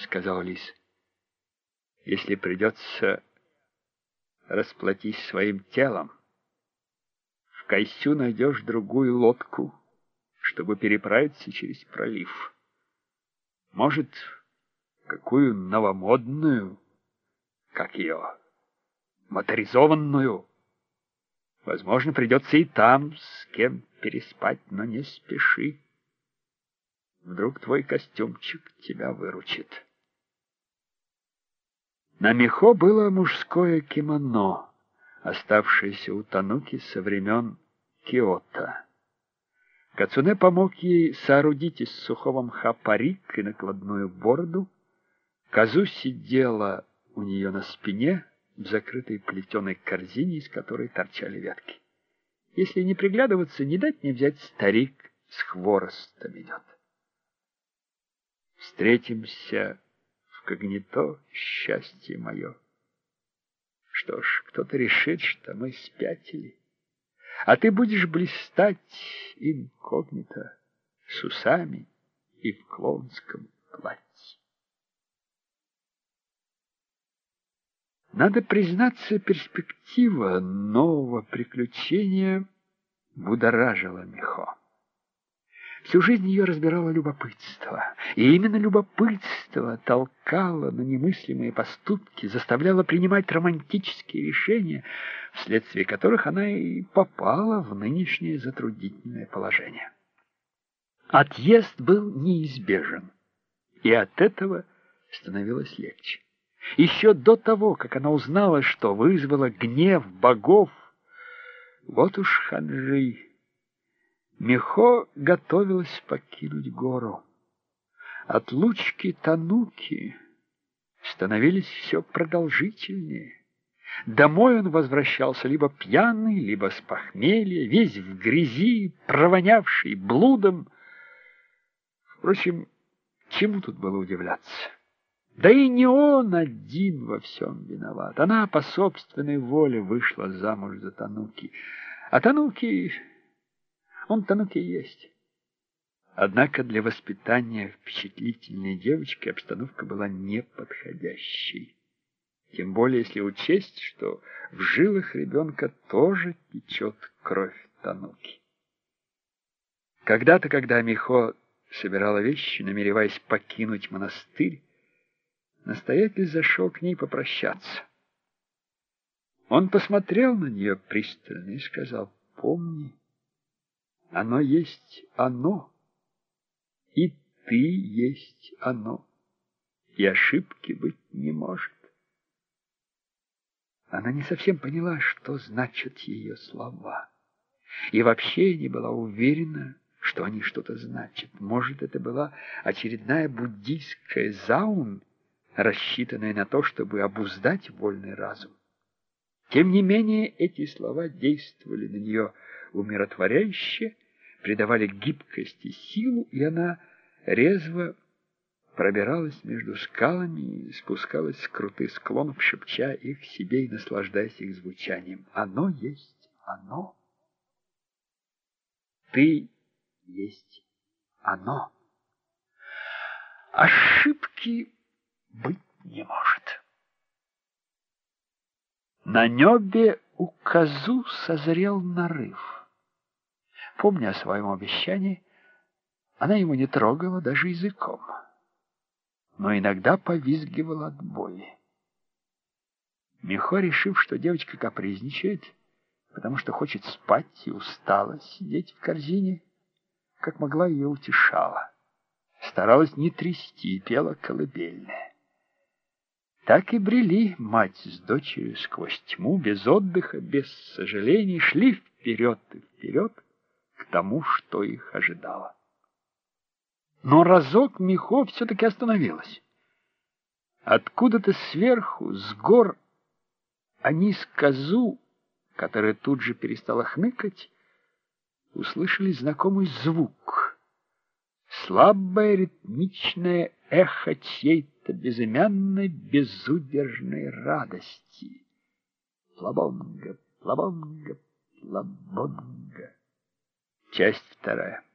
сказал лис. Если придется расплатись своим телом, в Кайсю найдешь другую лодку, чтобы переправиться через пролив. Может, какую новомодную, как ее, моторизованную. Возможно, придется и там с кем переспать, но не спеши. Вдруг твой костюмчик тебя выручит. На Михо было мужское кимоно, оставшееся у Тануки со времен Киото. Кацуне помог ей соорудить из сухого мха парик и накладную бороду. Казу сидела у нее на спине в закрытой плетеной корзине, из которой торчали ветки. Если не приглядываться, не дать не взять, старик с хворостом идет. Встретимся в Когнито, счастье мое. Что ж, кто-то решит, что мы спятили, а ты будешь блистать инкогнито, с усами и в клоунском платье. Надо признаться, перспектива нового приключения будоражила Михо. Всю жизнь ее разбирало любопытство, и именно любопытство толкало на немыслимые поступки, заставляло принимать романтические решения, вследствие которых она и попала в нынешнее затруднительное положение. Отъезд был неизбежен, и от этого становилось легче. Еще до того, как она узнала, что вызвала гнев богов, вот уж ханжи, Михо готовилась покинуть гору. Отлучки Тануки становились все продолжительнее. Домой он возвращался либо пьяный, либо с похмелья, весь в грязи, провонявший блудом. Впрочем, чему тут было удивляться? Да и не он один во всем виноват. Она по собственной воле вышла замуж за Тануки. А Тануки... он Тануки и есть. Однако для воспитания впечатлительной девочки обстановка была неподходящей. Тем более, если учесть, что в жилах ребенка тоже течет кровь Тануки. Когда-то, когда Михо собирала вещи, намереваясь покинуть монастырь, настоятель зашел к ней попрощаться. Он посмотрел на нее пристально и сказал: «Помни, оно есть оно, и ты есть оно, и ошибки быть не может». Она не совсем поняла, что значат ее слова, и вообще не была уверена, что они что-то значат. Может, это была очередная буддийская заун, рассчитанная на то, чтобы обуздать вольный разум. Тем не менее, эти слова действовали на нее умиротворяюще, придавали гибкость и силу, и она резво пробиралась между скалами и спускалась с крутых склонов, шепча их себе и наслаждаясь их звучанием. Оно есть оно. Ты есть оно. Ошибки быть не может. На небе у Казу созрел нарыв. Помня о своем обещании, она его не трогала даже языком, но иногда повизгивала от боли. Михо, решив, что девочка капризничает, потому что хочет спать и устала сидеть в корзине, как могла, ее утешала. Старалась не трясти, пела колыбельные. Так и брели мать с дочерью сквозь тьму, без отдыха, без сожалений, шли вперед и вперед к тому, что их ожидало. Но разок Михо все-таки остановилась. Откуда-то сверху, с гор, они с Казу, которая тут же перестала хныкать, услышали знакомый звук. Слабое ритмичное эхо чьей-то безымянной, безудержной радости. Плабонга, плабонга, плабонга. Часть вторая.